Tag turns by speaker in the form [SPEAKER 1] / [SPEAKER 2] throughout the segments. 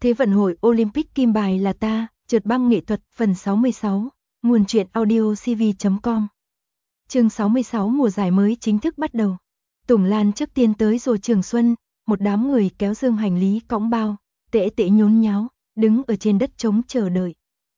[SPEAKER 1] Thế vận hội Olympic kim bài là ta, trượt băng nghệ thuật phần 66, nguồn truyện audio cv.com. Chương 66 mùa giải mới chính thức bắt đầu. Tùng Lan trước tiên tới rồi Trường Xuân, một đám người kéo dương hành lý cõng bao, tễ tễ nhốn nháo, đứng ở trên đất trống chờ đợi.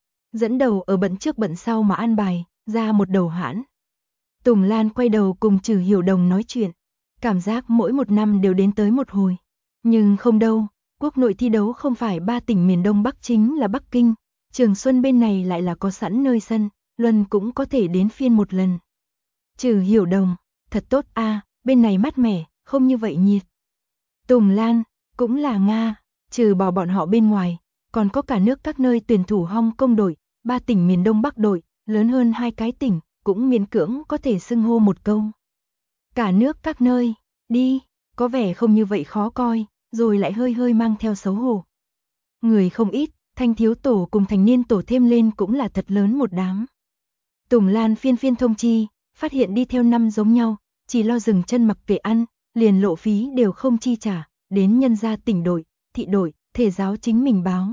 [SPEAKER 1] Dẫn đầu ở bận trước bận sau mà an bài, ra một đầu hãn. Tùng Lan quay đầu cùng Trừ Hiểu Đồng nói chuyện, cảm giác mỗi một năm đều đến tới một hồi. Nhưng không đâu, quốc nội thi đấu không phải 3 tỉnh miền Đông Bắc chính là Bắc Kinh, Trường Xuân bên này lại là có sẵn nơi sân, Luân cũng có thể đến phiên một lần. Trừ Hiểu Đồng, thật tốt a, bên này mát mẻ, không như vậy nhiệt. Tùng Lan, cũng là Nga, trừ bỏ bọn họ bên ngoài, còn có cả nước các nơi tuyển thủ Hong Kong đội, 3 tỉnh miền Đông Bắc đội, lớn hơn 2 cái tỉnh, cũng miễn cưỡng có thể xưng hô một câu. Cả nước các nơi, đi, có vẻ không như vậy khó coi, rồi lại hơi hơi mang theo xấu hổ. Người không ít, thanh thiếu tổ cùng thành niên tổ thêm lên cũng là thật lớn một đám. Tùng Lan phiên phiên thông chi, phát hiện đi theo năm giống nhau, chỉ lo dừng chân mặc kệ ăn, liền lộ phí đều không chi trả, đến nhân gia tỉnh đội, thị đội, thể giáo chính mình báo.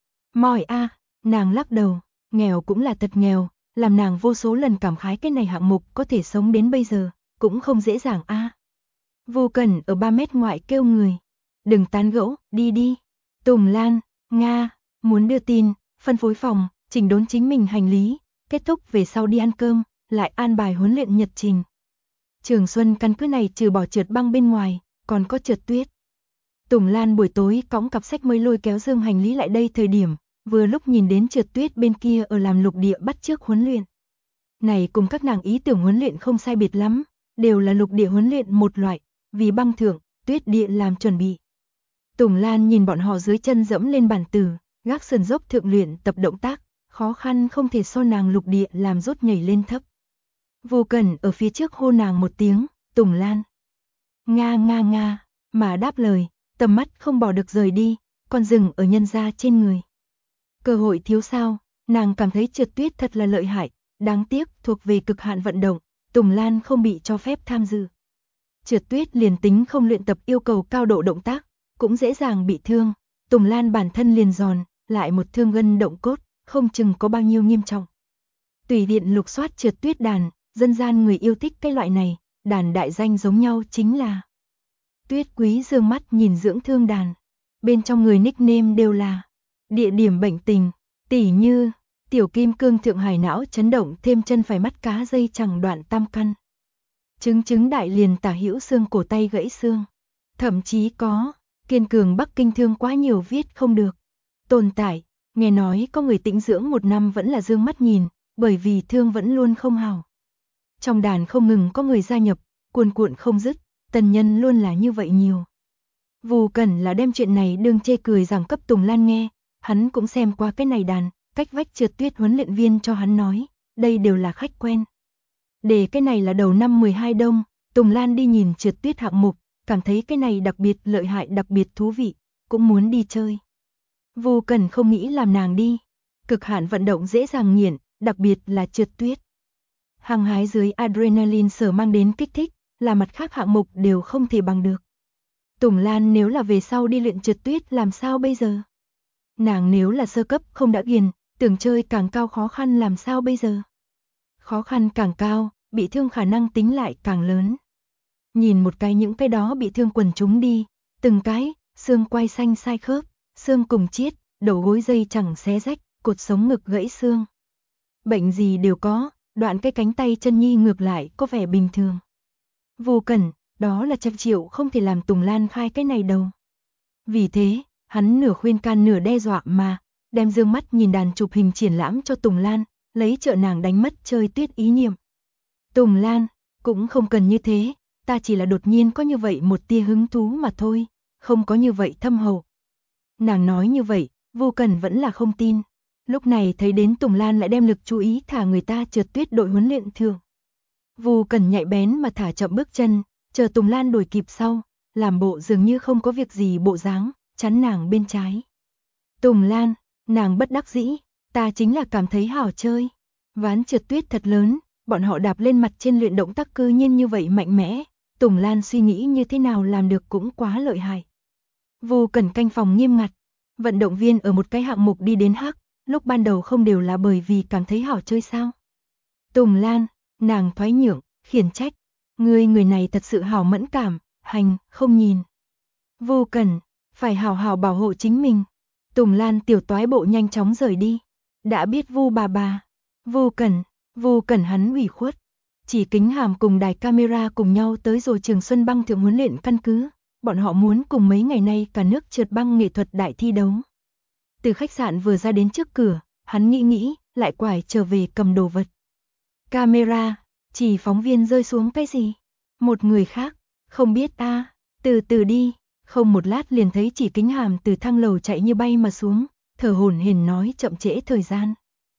[SPEAKER 1] Mỏi a, nàng lắc đầu, nghèo cũng là thật nghèo, làm nàng vô số lần cảm khái cái này hạng mục có thể sống đến bây giờ, cũng không dễ dàng a. Vô Cần ở 3 mét ngoại kêu người, đừng tán gẫu, đi đi. Tùng Lan, Nga, muốn đưa tin, phân phối phòng, chỉnh đốn chính mình hành lý, kết thúc về sau đi ăn cơm, lại an bài huấn luyện nhật trình. Trường Xuân căn cứ này trừ bỏ trượt băng bên ngoài, còn có trượt tuyết. Tùng Lan buổi tối cõng cặp sách mới lôi kéo dương hành lý lại đây thời điểm, vừa lúc nhìn đến trượt tuyết bên kia ở làm lục địa bắt chước huấn luyện. Này cùng các nàng ý tưởng huấn luyện không sai biệt lắm, đều là lục địa huấn luyện một loại, vì băng thượng, tuyết địa làm chuẩn bị. Tùng Lan nhìn bọn họ dưới chân dẫm lên bản tử, gác sườn dốc thượng luyện tập động tác, khó khăn không thể so nàng lục địa làm rốt nhảy lên thấp. Vô Cần ở phía trước hô nàng một tiếng, Tùng Lan. Nga nga nga, mà đáp lời, tầm mắt không bỏ được rời đi, còn dừng ở nhân gia trên người. Cơ hội thiếu sao, nàng cảm thấy trượt tuyết thật là lợi hại, đáng tiếc thuộc về cực hạn vận động, Tùng Lan không bị cho phép tham dự. Trượt tuyết liền tính không luyện tập yêu cầu cao độ động tác, cũng dễ dàng bị thương, Tùng Lan bản thân liền giòn, lại một thương gân động cốt, không chừng có bao nhiêu nghiêm trọng. Tùy tiện lục soát trượt tuyết đàn, dân gian người yêu thích cái loại này, đàn đại danh giống nhau chính là Tuyết Quý dương mắt nhìn dưỡng thương đàn, bên trong người nickname đều là địa điểm bệnh tình, tỉ như tiểu kim cương thượng hải não chấn động thêm chân phải mắt cá dây chẳng đoạn tam căn. Chứng đại liền tả hữu xương cổ tay gãy xương. Thậm chí có, kiên cường Bắc Kinh thương quá nhiều viết không được. Tồn tại, nghe nói có người tĩnh dưỡng 1 năm vẫn là dương mắt nhìn, bởi vì thương vẫn luôn không hảo. Trong đàn không ngừng có người gia nhập, cuồn cuộn không dứt, tần nhân luôn là như vậy nhiều. Vô Cần là đem chuyện này đương chê cười giảng cấp Tùng Lan nghe, hắn cũng xem qua cái này đàn, cách vách trượt tuyết huấn luyện viên cho hắn nói, đây đều là khách quen. Để cái này là đầu năm 12 đông, Tùng Lan đi nhìn trượt tuyết hạng mục, cảm thấy cái này đặc biệt lợi hại đặc biệt thú vị, cũng muốn đi chơi. Vô Cần không nghĩ làm nàng đi, cực hạn vận động dễ dàng nghiện, đặc biệt là trượt tuyết. Hăng hái dưới adrenaline sở mang đến kích thích, là mặt khác hạng mục đều không thể bằng được. Tùng Lan nếu là về sau đi luyện trượt tuyết làm sao bây giờ? Nàng nếu là sơ cấp không đã ghiền, tưởng chơi càng cao khó khăn làm sao bây giờ? Khó khăn càng cao, bị thương khả năng tính lại càng lớn. Nhìn một cái những cái đó bị thương quần chúng đi, từng cái, xương quai xanh sai khớp, xương cùng chiết, đầu gối dây chẳng xé rách, cột sống ngực gãy xương. Bệnh gì đều có, đoạn cái cánh tay chân nhi ngược lại có vẻ bình thường. Vô Cần, đó là 100 triệu không thể làm Tùng Lan khai cái này đâu. Vì thế, hắn nửa khuyên can nửa đe dọa mà, đem dương mắt nhìn đàn chụp hình triển lãm cho Tùng Lan, lấy trợ nàng đánh mất chơi tuyết ý niệm. Tùng Lan, cũng không cần như thế, ta chỉ là đột nhiên có như vậy một tia hứng thú mà thôi, không có như vậy thâm hậu. Nàng nói như vậy, Vô Cần vẫn là không tin. Lúc này thấy đến Tùng Lan lại đem lực chú ý thả người ta trượt tuyết đội huấn luyện thường. Vô Cần nhạy bén mà thả chậm bước chân, chờ Tùng Lan đuổi kịp sau, làm bộ dường như không có việc gì bộ dáng, chắn nàng bên trái. Tùng Lan, nàng bất đắc dĩ, ta chính là cảm thấy hảo chơi. Ván trượt tuyết thật lớn, bọn họ đạp lên mặt trên luyện động tác cư nhiên như vậy mạnh mẽ, Tùng Lan suy nghĩ như thế nào làm được cũng quá lợi hại. Vô Cần canh phòng nghiêm ngặt, Vận động viên ở một cái hạng mục đi đến hắc, lúc ban đầu không đều là bởi vì cảm thấy hảo chơi sao? Tùng Lan, nàng thoái nhượng, khiển trách. Người này thật sự hảo mẫn cảm, hành, không nhìn. Vô Cẩn, phải hảo hảo bảo hộ chính mình. Tùng Lan tiểu toái bộ nhanh chóng rời đi. Đã biết Vu bà. Vô Cẩn hắn ủy khuất. Chỉ Kính Hàm cùng đài camera cùng nhau tới rồi Trường Xuân Băng Thượng huấn luyện căn cứ. Bọn họ muốn cùng mấy ngày nay cả nước trượt băng nghệ thuật đại thi đấu. Từ khách sạn vừa ra đến trước cửa, hắn nghĩ, lại quải trở về cầm đồ vật. Camera, chỉ phóng viên rơi xuống cái gì? Một người khác, không biết từ từ đi, không một lát liền thấy Chỉ Kính Hàm từ thang lầu chạy như bay mà xuống, thở hổn hển nói chậm trễ thời gian.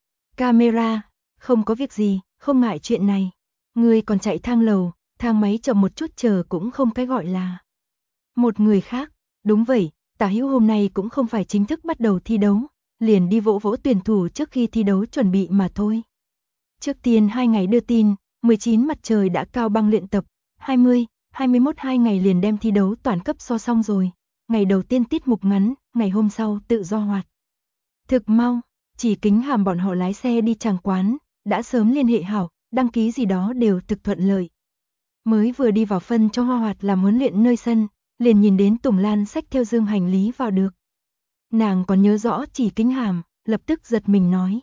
[SPEAKER 1] Camera, không có việc gì, không ngại chuyện này. Người còn chạy thang lầu, thang máy chậm một chút chờ cũng không cái gọi là. Một người khác, đúng vậy, Tả Hữu hôm nay cũng không phải chính thức bắt đầu thi đấu, liền đi vỗ vỗ tuyển thủ trước khi thi đấu chuẩn bị mà thôi. Trước tiên 2 ngày đưa tin, 19 mặt trời đã cao băng luyện tập, 20, 21 2 ngày liền đem thi đấu toàn cấp so xong rồi. Ngày đầu tiên tiết mục ngắn, ngày hôm sau tự do hoạt. Thực mau, Chỉ Kính Hàm bọn họ lái xe đi tràng quán, đã sớm liên hệ hảo, đăng ký gì đó đều thực thuận lợi. Mới vừa đi vào phân cho Hoa Hoạt làm huấn luyện nơi sân, liền nhìn đến Tùng Lan xách theo dương hành lý vào được. Nàng còn nhớ rõ Chỉ Kính Hàm, lập tức giật mình nói.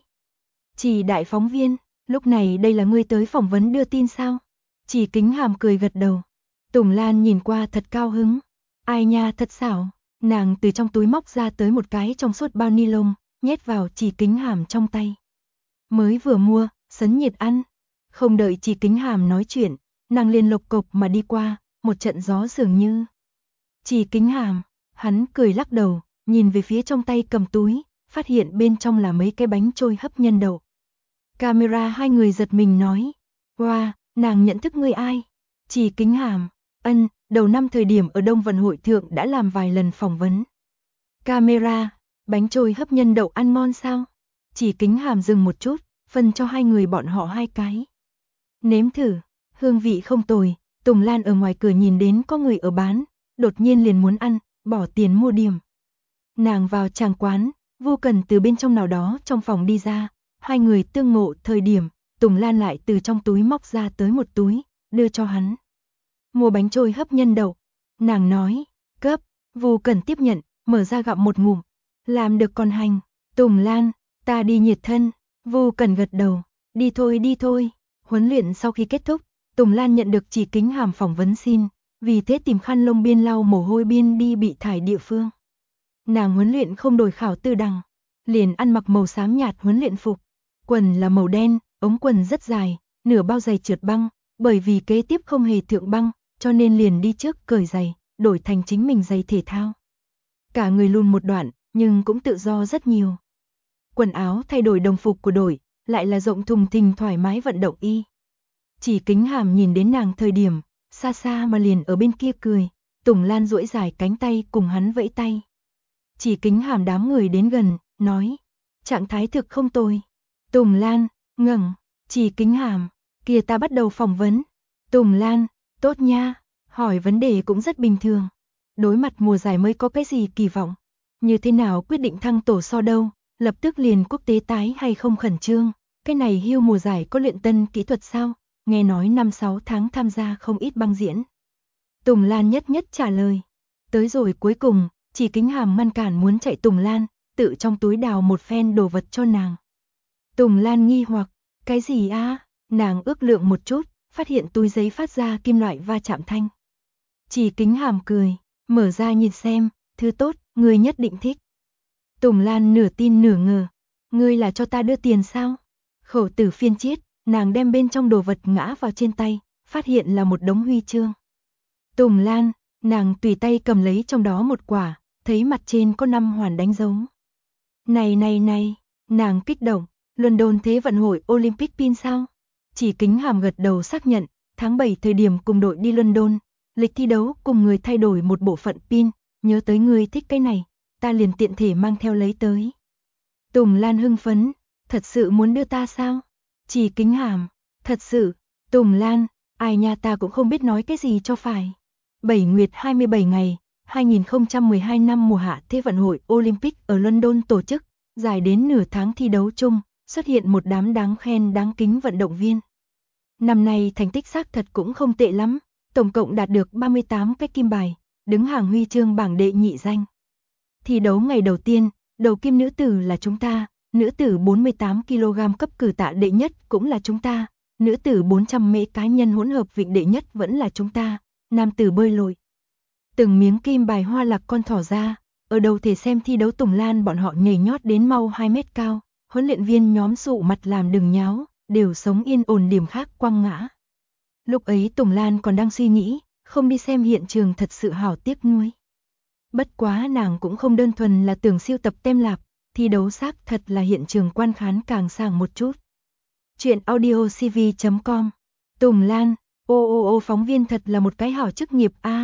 [SPEAKER 1] Chỉ đại phóng viên, lúc này đây là ngươi tới phỏng vấn đưa tin sao? Chỉ Kính Hàm cười gật đầu. Tùng Lan nhìn qua thật cao hứng. Ai nha thật xảo. Nàng từ trong túi móc ra tới một cái trong suốt bao ni lông, nhét vào Chỉ Kính Hàm trong tay. Mới vừa mua, sấn nhiệt ăn. Không đợi Chỉ Kính Hàm nói chuyện, nàng liền lộc cộc mà đi qua, một trận gió dường như. Chỉ Kính Hàm, hắn cười lắc đầu, nhìn về phía trong tay cầm túi, phát hiện bên trong là mấy cái bánh trôi hấp nhân đậu. Camera hai người giật mình nói, wow, nàng nhận thức ngươi ai? Chỉ Kính Hàm, đầu năm thời điểm ở Đông Vận Hội Thượng đã làm vài lần phỏng vấn. Camera, bánh trôi hấp nhân đậu ăn ngon sao? Chỉ Kính Hàm dừng một chút, phân cho hai người bọn họ 2 cái. Nếm thử, hương vị không tồi. Tùng Lan ở ngoài cửa nhìn đến có người ở bán, đột nhiên liền muốn ăn, bỏ tiền mua điểm. Nàng vào tràng quán, Vô Cần từ bên trong nào đó trong phòng đi ra, hai người tương ngộ thời điểm, Tùng Lan lại từ trong túi móc ra tới một túi, đưa cho hắn. Mua bánh trôi hấp nhân đậu, nàng nói, cấp, Vô Cần tiếp nhận, mở ra gặm một ngụm, làm được còn hành. Tùng Lan, ta đi nhiệt thân. Vô Cần gật đầu, đi thôi. Huấn luyện sau khi kết thúc, Tùng Lan nhận được Chỉ Kính Hàm phỏng vấn xin, vì thế tìm khăn lông biên lau mồ hôi biên đi bị thải địa phương. Nàng huấn luyện không đổi khảo tư đằng, liền ăn mặc màu xám nhạt huấn luyện phục, quần là màu đen, ống quần rất dài, nửa bao giày trượt băng, bởi vì kế tiếp không hề thượng băng, cho nên liền đi trước cởi giày, đổi thành chính mình giày thể thao. Cả người lùn một đoạn, nhưng cũng tự do rất nhiều. Quần áo thay đổi đồng phục của đội, lại là rộng thùng thình thoải mái vận động y. Chỉ Kính Hàm nhìn đến nàng thời điểm, xa xa mà liền ở bên kia cười, Tùng Lan duỗi dài cánh tay cùng hắn vẫy tay. Chỉ Kính Hàm đám người đến gần, nói, trạng thái thực không tồi. Tùng Lan, ngẩng, Chỉ Kính Hàm, kia ta bắt đầu phỏng vấn. Tùng Lan, tốt nha, hỏi vấn đề cũng rất bình thường. Đối mặt mùa giải mới có cái gì kỳ vọng? Như thế nào quyết định thăng tổ so đâu? Lập tức liền quốc tế tái hay không khẩn trương? Cái này hưu mùa giải có luyện tân kỹ thuật sao? Nghe nói 5-6 tháng tham gia không ít băng diễn. Tùng Lan nhất trả lời. Tới rồi cuối cùng, Chỉ Kính Hàm ngăn cản muốn chạy Tùng Lan, tự trong túi đào một phen đồ vật cho nàng. Tùng Lan nghi hoặc, cái gì a? Nàng ước lượng một chút, phát hiện túi giấy phát ra kim loại va chạm thanh. Chỉ Kính Hàm cười, mở ra nhìn xem, thứ tốt, ngươi nhất định thích. Tùng Lan nửa tin nửa ngờ, ngươi là cho ta đưa tiền sao? Khẩu tử phiên chiết, nàng đem bên trong đồ vật ngã vào trên tay, phát hiện là một đống huy chương. Tùng Lan, nàng tùy tay cầm lấy trong đó một quả, thấy mặt trên có 5 hoàn đánh dấu. Này, nàng kích động, London Thế vận hội Olympic pin sao? Chỉ Kính Hàm gật đầu xác nhận, tháng 7 thời điểm cùng đội đi London, lịch thi đấu cùng người thay đổi một bộ phận pin, nhớ tới ngươi thích cái này, ta liền tiện thể mang theo lấy tới. Tùng Lan hưng phấn, thật sự muốn đưa ta sao? Chỉ Kính Hàm, thật sự. Tùng Lan, ai nha ta cũng không biết nói cái gì cho phải. 7 nguyệt 27 ngày, 2012 năm mùa hạ Thế vận hội Olympic ở London tổ chức, dài đến nửa tháng thi đấu chung, xuất hiện một đám đáng khen đáng kính vận động viên. Năm nay thành tích xác thật cũng không tệ lắm, tổng cộng đạt được 38 cái kim bài, đứng hàng huy chương bảng đệ nhị danh. Thi đấu ngày đầu tiên, đầu kim nữ tử là chúng ta, nữ tử 48 kg cấp cử tạ đệ nhất cũng là chúng ta, nữ tử 400 mễ cá nhân hỗn hợp vịnh đệ nhất vẫn là chúng ta, nam tử bơi lội. Từng miếng kim bài hoa lạc con thỏ ra, ở đầu thể xem thi đấu Tùng Lan bọn họ nhảy nhót đến mau 2 mét cao, huấn luyện viên nhóm sụ mặt làm đừng nháo, đều sống yên ổn điểm khác quăng ngã. Lúc ấy Tùng Lan còn đang suy nghĩ, không đi xem hiện trường thật sự hảo tiếc nuối. Bất quá nàng cũng không đơn thuần là tưởng siêu tập tem lạp, thi đấu xác thật là hiện trường quan khán càng sàng một chút. Chuyện audiocv.com. Tùng Lan, ô phóng viên thật là một cái hảo chức nghiệp a.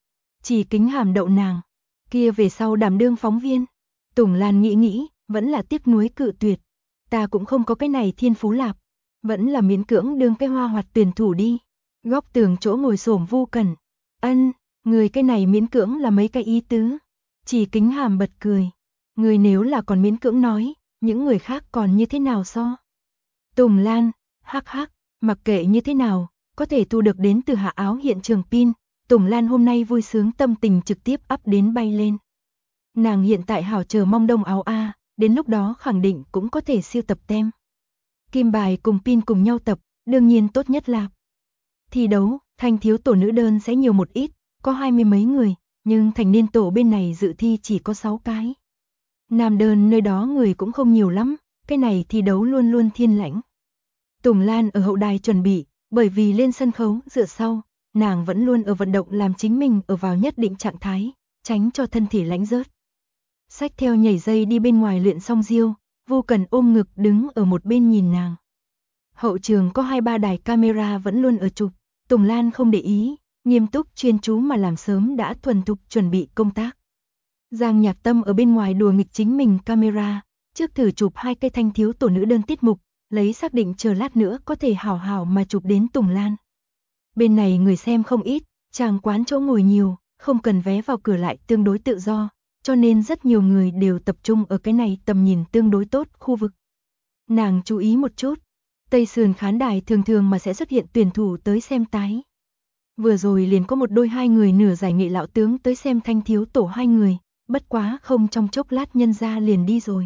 [SPEAKER 1] Chỉ kính hàm đậu nàng, kia về sau đảm đương phóng viên. Tùng Lan nghĩ, vẫn là tiếc nuối cự tuyệt. Ta cũng không có cái này thiên phú lạp, vẫn là miễn cưỡng đương cái hoa hoạt tuyển thủ đi. Góc tường chỗ ngồi xổm Vu Cẩn. Ân, người cái này miễn cưỡng là mấy cái ý tứ. Chỉ kính hàm bật cười. Người nếu là còn miễn cưỡng nói, những người khác còn như thế nào so? Tùng Lan, hắc, mặc kệ như thế nào, có thể thu được đến từ hạ áo hiện trường pin. Tùng Lan hôm nay vui sướng tâm tình trực tiếp up đến bay lên. Nàng hiện tại hảo chờ mong đông áo A, đến lúc đó khẳng định cũng có thể siêu tập tem. Kim bài cùng pin cùng nhau tập, đương nhiên tốt nhất là thi đấu, thanh thiếu tổ nữ đơn sẽ nhiều một ít, có 20 mấy người, nhưng thành niên tổ bên này dự thi chỉ có 6 cái. Nam đơn nơi đó người cũng không nhiều lắm, cái này thi đấu luôn luôn thiên lãnh. Tùng Lan ở hậu đài chuẩn bị, bởi vì lên sân khấu dựa sau, nàng vẫn luôn ở vận động làm chính mình ở vào nhất định trạng thái, tránh cho thân thể lãnh rớt. Xách theo nhảy dây đi bên ngoài luyện xong diêu, Vu Cẩn ôm ngực đứng ở một bên nhìn nàng. Hậu trường có 2-3 đài camera vẫn luôn ở chụp, Tùng Lan không để ý, nghiêm túc chuyên chú mà làm sớm đã thuần thục chuẩn bị công tác. Giang Nhạc Tâm ở bên ngoài đùa nghịch chính mình camera, trước thử chụp 2 cây thanh thiếu tổ nữ đơn tiết mục, lấy xác định chờ lát nữa có thể hảo hảo mà chụp đến Tùng Lan. Bên này người xem không ít, chàng quán chỗ ngồi nhiều, không cần vé vào cửa lại tương đối tự do, cho nên rất nhiều người đều tập trung ở cái này tầm nhìn tương đối tốt khu vực. Nàng chú ý một chút, Tây sườn khán đài thường thường mà sẽ xuất hiện tuyển thủ tới xem tái. Vừa rồi liền có một đôi 2 người nửa giải nghệ lão tướng tới xem thanh thiếu tổ 2 người, bất quá không trong chốc lát nhân ra liền đi rồi.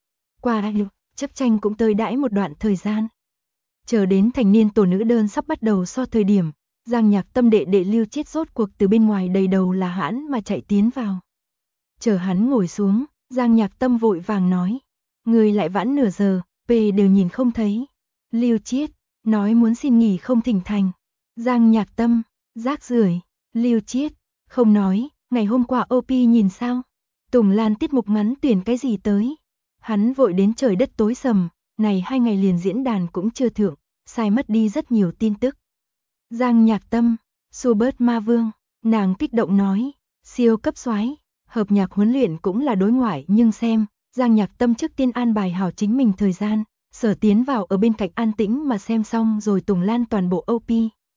[SPEAKER 1] Qua chấp tranh cũng tới đãi một đoạn thời gian. Chờ đến thành niên tổ nữ đơn sắp bắt đầu so thời điểm, Giang Nhạc Tâm đệ Lưu Chiết rốt cuộc từ bên ngoài đầy đầu là hãn mà chạy tiến vào. Chờ hắn ngồi xuống, Giang Nhạc Tâm vội vàng nói, người lại vãn nửa giờ, P đều nhìn không thấy. Lưu Chiết, nói muốn xin nghỉ không thỉnh thành. Giang Nhạc Tâm, rác rưởi. Lưu Chiết, không nói, ngày hôm qua OP nhìn sao? Tùng Lan tiết mục ngắn tuyển cái gì tới? Hắn vội đến trời đất tối sầm, này 2 ngày liền diễn đàn cũng chưa thượng, sai mất đi rất nhiều tin tức. Giang Nhạc Tâm, Super Ma Vương, nàng kích động nói, siêu cấp soái, hợp nhạc huấn luyện cũng là đối ngoại nhưng xem, Giang Nhạc Tâm trước tiên an bài hảo chính mình thời gian, Sở tiến vào ở bên cạnh an tĩnh mà xem xong rồi Tùng Lan toàn bộ OP.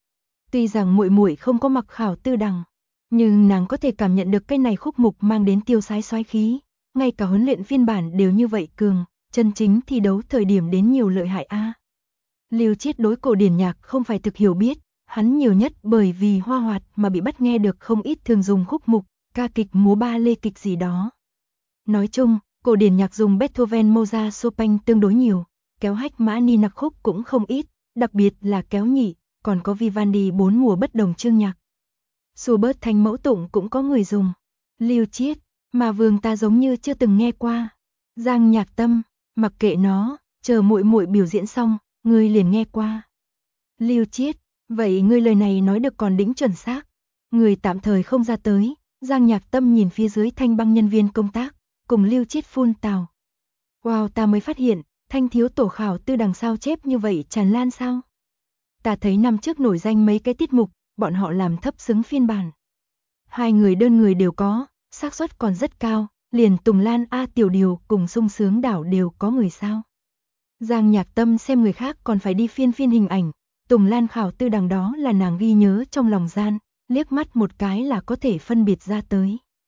[SPEAKER 1] Tuy rằng muội muội không có mặc khảo tư đằng, nhưng nàng có thể cảm nhận được cái này khúc mục mang đến tiêu sái soái khí, ngay cả huấn luyện phiên bản đều như vậy cường, chân chính thi đấu thời điểm đến nhiều lợi hại a. Lưu Chiết đối cổ điển nhạc không phải thực hiểu biết, hắn nhiều nhất bởi vì hoa hoạt mà bị bắt nghe được không ít thường dùng khúc mục, ca kịch múa ba lê kịch gì đó. Nói chung, cổ điển nhạc dùng Beethoven, Mozart, Chopin tương đối nhiều, kéo hách mã ni nặc khúc cũng không ít, đặc biệt là kéo nhị, còn có Vivaldi 4 mùa bất đồng chương nhạc. Schubert thành mẫu tụng cũng có người dùng. Lưu Chiết, mà vương ta giống như chưa từng nghe qua. Giang Nhạc Tâm, mặc kệ nó, chờ muội muội biểu diễn xong, ngươi liền nghe qua. Lưu Chiết, vậy ngươi lời này nói được còn đỉnh chuẩn xác. Người tạm thời không ra tới, Giang Nhạc Tâm nhìn phía dưới thanh băng nhân viên công tác, cùng Lưu Chiết phun tào. Wow, ta mới phát hiện, thanh thiếu tổ khảo tư đằng sao chép như vậy tràn lan sao? Ta thấy năm trước nổi danh mấy cái tiết mục, bọn họ làm thấp xứng phiên bản. 2 người đơn người đều có, xác suất còn rất cao, liền Tùng Lan A Tiểu Điều cùng sung sướng đảo đều có người sao. Giang Nhạc Tâm xem người khác còn phải đi phiên hình ảnh, Tùng Lan khảo tư đằng đó là nàng ghi nhớ trong lòng gian, liếc mắt một cái là có thể phân biệt ra tới.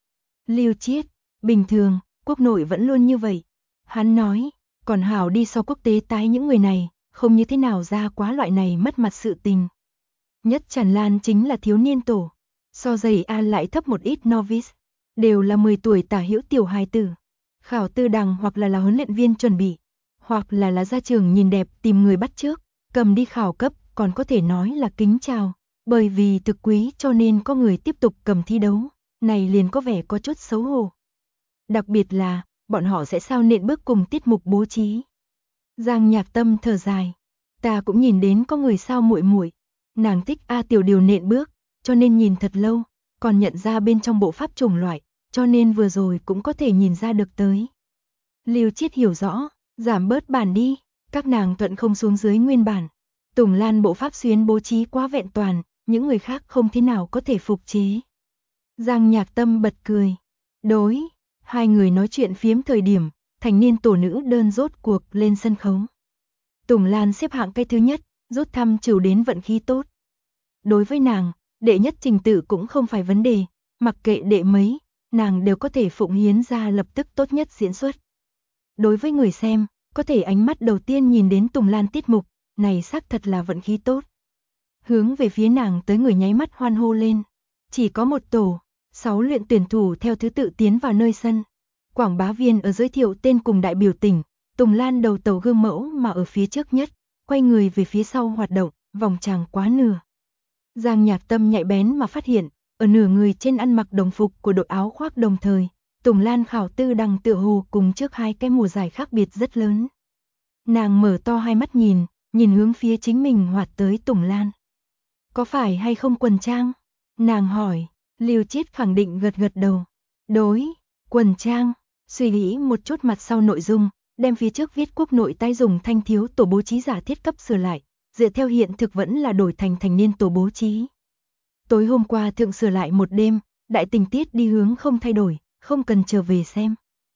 [SPEAKER 1] Lưu Chiết, bình thường, quốc nội vẫn luôn như vậy. Hắn nói, còn hảo đi so quốc tế tái những người này, không như thế nào ra quá loại này mất mặt sự tình. Nhất tràn lan chính là thiếu niên tổ, so giày An lại thấp một ít novice, đều là 10 tuổi tả hữu tiểu hài tử. Khảo tư đằng hoặc là huấn luyện viên chuẩn bị, hoặc là ra trường nhìn đẹp tìm người bắt trước, cầm đi khảo cấp, còn có thể nói là kính chào, bởi vì thực quý cho nên có người tiếp tục cầm thi đấu, này liền có vẻ có chút xấu hổ. Đặc biệt là, bọn họ sẽ sao nện bước cùng tiết mục bố trí. Giang Nhạc Tâm thở dài, ta cũng nhìn đến có người sao muội muội, nàng thích A Tiểu Điều nện bước, cho nên nhìn thật lâu, còn nhận ra bên trong bộ pháp chủng loại, cho nên vừa rồi cũng có thể nhìn ra được tới. Lưu Chiết hiểu rõ, giảm bớt bản đi, các nàng thuận không xuống dưới nguyên bản. Tùng Lan bộ pháp xuyến bố trí quá vẹn toàn, những người khác không thế nào có thể phục chế. Giang Nhạc Tâm bật cười. Đối, hai người nói chuyện phiếm thời điểm, thành niên tổ nữ đơn rốt cuộc lên sân khấu. Tùng Lan xếp hạng cái thứ nhất, rút thăm trừ đến vận khí tốt. Đối với nàng, đệ nhất trình tự cũng không phải vấn đề, mặc kệ đệ mấy, nàng đều có thể phụng hiến ra lập tức tốt nhất diễn xuất. Đối với người xem, có thể ánh mắt đầu tiên nhìn đến Tùng Lan tiết mục, này xác thật là vận khí tốt. Hướng về phía nàng tới người nháy mắt hoan hô lên. Chỉ có một tổ, 6 luyện tuyển thủ theo thứ tự tiến vào nơi sân. Quảng bá viên ở giới thiệu tên cùng đại biểu tỉnh, Tùng Lan đầu tàu gương mẫu mà ở phía trước nhất, quay người về phía sau hoạt động, vòng tràng quá nửa. Giang Nhạc Tâm nhạy bén mà phát hiện, ở nửa người trên ăn mặc đồng phục của đội áo khoác đồng thời, Tùng Lan khảo tư đằng tựa hồ cùng trước hai cái mùa giải khác biệt rất lớn. Nàng mở to hai mắt nhìn hướng phía chính mình hoạt tới Tùng Lan. Có phải hay không quần trang? Nàng hỏi, Lưu Chiết khẳng định gật gật đầu. Đối, quần trang, suy nghĩ một chút mặt sau nội dung, đem phía trước viết quốc nội tái dùng thanh thiếu tổ bố trí giả thiết cấp sửa lại, dựa theo hiện thực vẫn là đổi thành thành niên tổ bố trí. Tối hôm qua thượng sửa lại một đêm, đại tình tiết đi hướng không thay đổi, không cần trở về xem.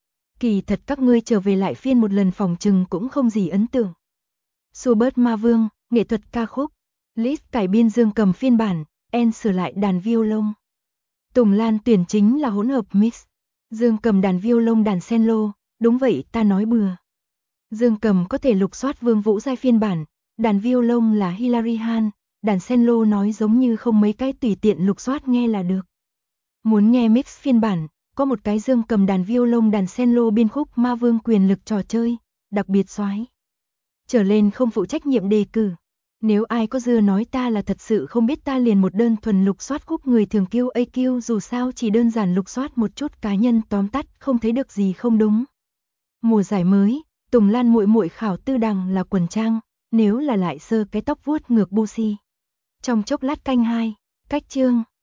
[SPEAKER 1] Kỳ thật các ngươi trở về lại phiên một lần phòng trừng cũng không gì ấn tượng. Schubert Ma Vương, nghệ thuật ca khúc, Liszt cải biên Dương Cầm phiên bản, En sửa lại đàn violon. Tùng Lan tuyển chính là hỗn hợp mix, Dương Cầm đàn violon đàn cello, đúng vậy ta nói bừa. Dương Cầm có thể lục soát Vương Vũ Giai phiên bản, đàn violon là Hilary Hahn, đàn cello nói giống như không mấy cái tùy tiện lục soát nghe là được. Muốn nghe mix phiên bản, có một cái Dương Cầm đàn violon đàn cello biên khúc Ma Vương quyền lực trò chơi, đặc biệt soái. Trở lên không phụ trách nhiệm đề cử. Nếu ai có dưa nói ta là thật sự không biết ta liền một đơn thuần lục soát khúc người thường kêu AQ dù sao chỉ đơn giản lục soát một chút cá nhân tóm tắt không thấy được gì không đúng. Mùa giải mới, Tùng Lan muội muội khảo tư đằng là quần trang, nếu là lại sơ cái tóc vuốt ngược Busi. Trong chốc lát canh 2, cách chương.